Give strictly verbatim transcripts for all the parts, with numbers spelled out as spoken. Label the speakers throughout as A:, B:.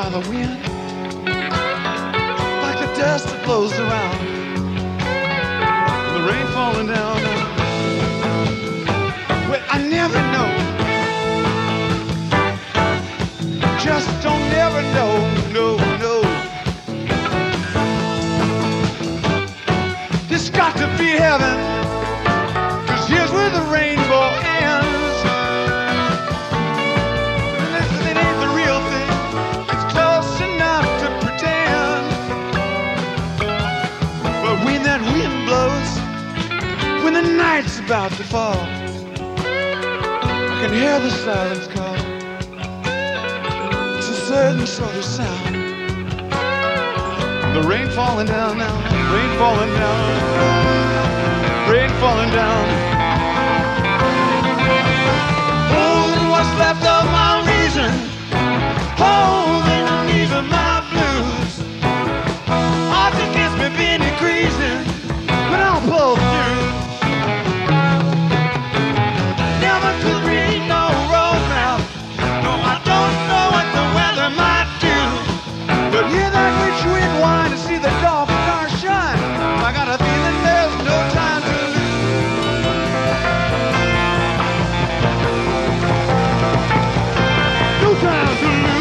A: by the wind, like the dust that blows around, the rain falling down. Well, I never know, just don't never know, no, no. This got to be heaven, 'cause here's where the rainbow ends. Listen, it ain't the real thing, it's close enough to pretend. But when that wind blows, when the night's about to fall, I can hear the silence call. It's a certain sort of sound. The rain falling down now, rain falling down, rain falling down. Holding what's left of my reason, holding the knees of my blues. Odds against me been increasing, but I'll pull through. Never could read no roadmap, no, I don't know what the weather might do. But hear that rich wind whine to see the dark star shine. I got a feeling there's no time to lose. No time to lose.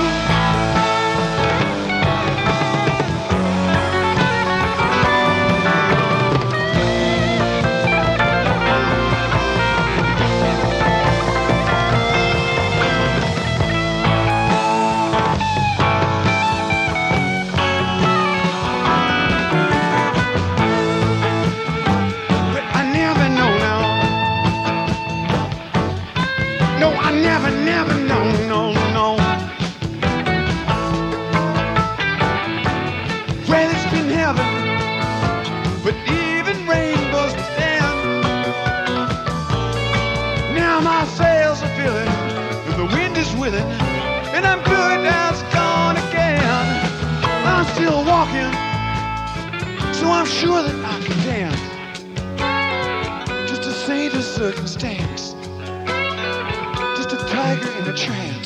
A: Never, never, no, no, no. Well, it's been heaven, but even rainbows will stand. Now my sails are filling, and the wind is willing, and I'm good now it's gone again. I'm still walking, so I'm sure that I can dance. Just a saint of circumstance, a tiger in a trance.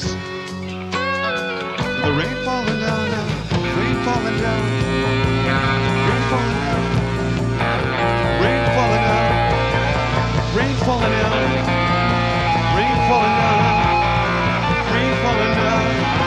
A: The rain falling down now, rain falling down, rain falling down, rain falling down, rain falling down, rain falling down, rain falling down.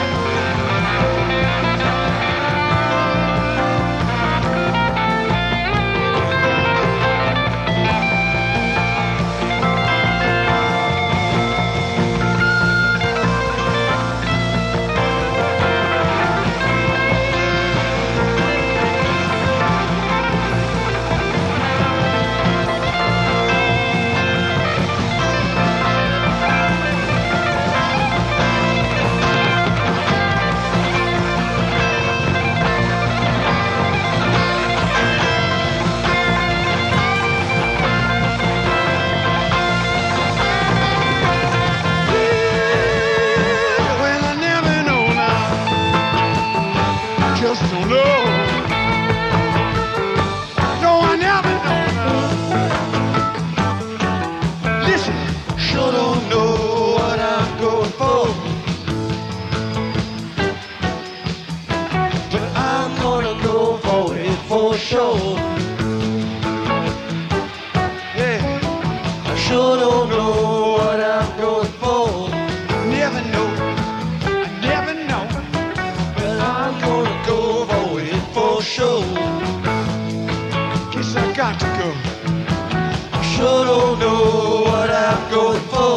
A: Just don't know. No, I never know now. Listen, sure don't know what I'm going for, but I'm gonna go for it for sure. Yeah, I sure don't know what I'm going for. Never know. Show. Guess I got to go. I sure don't know what I'm going for.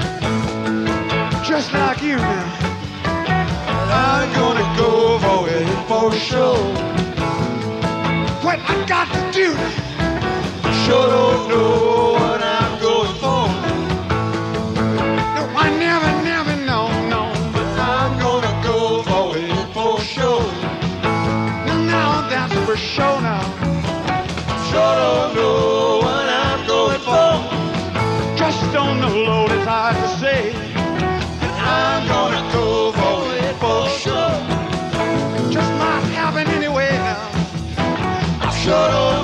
A: Just like you now. I'm gonna go for it for sure. What I got to do now. I sure don't know what I'm going for. No, I never, never know, no. But I'm gonna go for it for sure. That's for sure now. Sure don't know what I'm going for. Just don't know, Lord, it's hard to say. I'm gonna go for it for sure. Just might happen anyway now. I sure don't